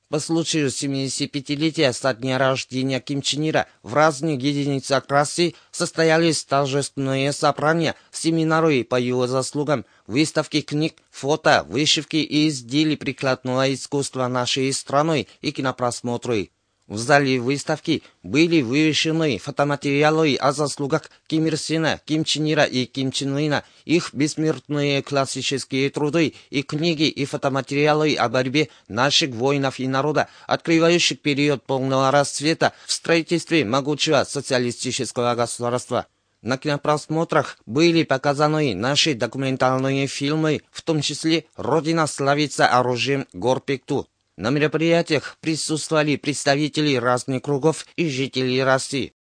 По случаю 75-летия со дня рождения Ким Чен Ира в разных единицах России состоялись торжественные собрания, семинары по его заслугам, выставки книг, фото, вышивки и изделий прикладного искусства нашей страны и кинопросмотры. В зале выставки были вывешены фотоматериалы о заслугах Ким Ир Сена, Ким Чен Ира и Ким Чен Ына, их бессмертные классические труды и книги и фотоматериалы о борьбе наших воинов и народа, открывающих период полного расцвета в строительстве могучего социалистического государства. На кинопросмотрах были показаны наши документальные фильмы, в том числе «Родина славится оружием Горпекту». На мероприятиях присутствовали представители разных кругов и жителей России.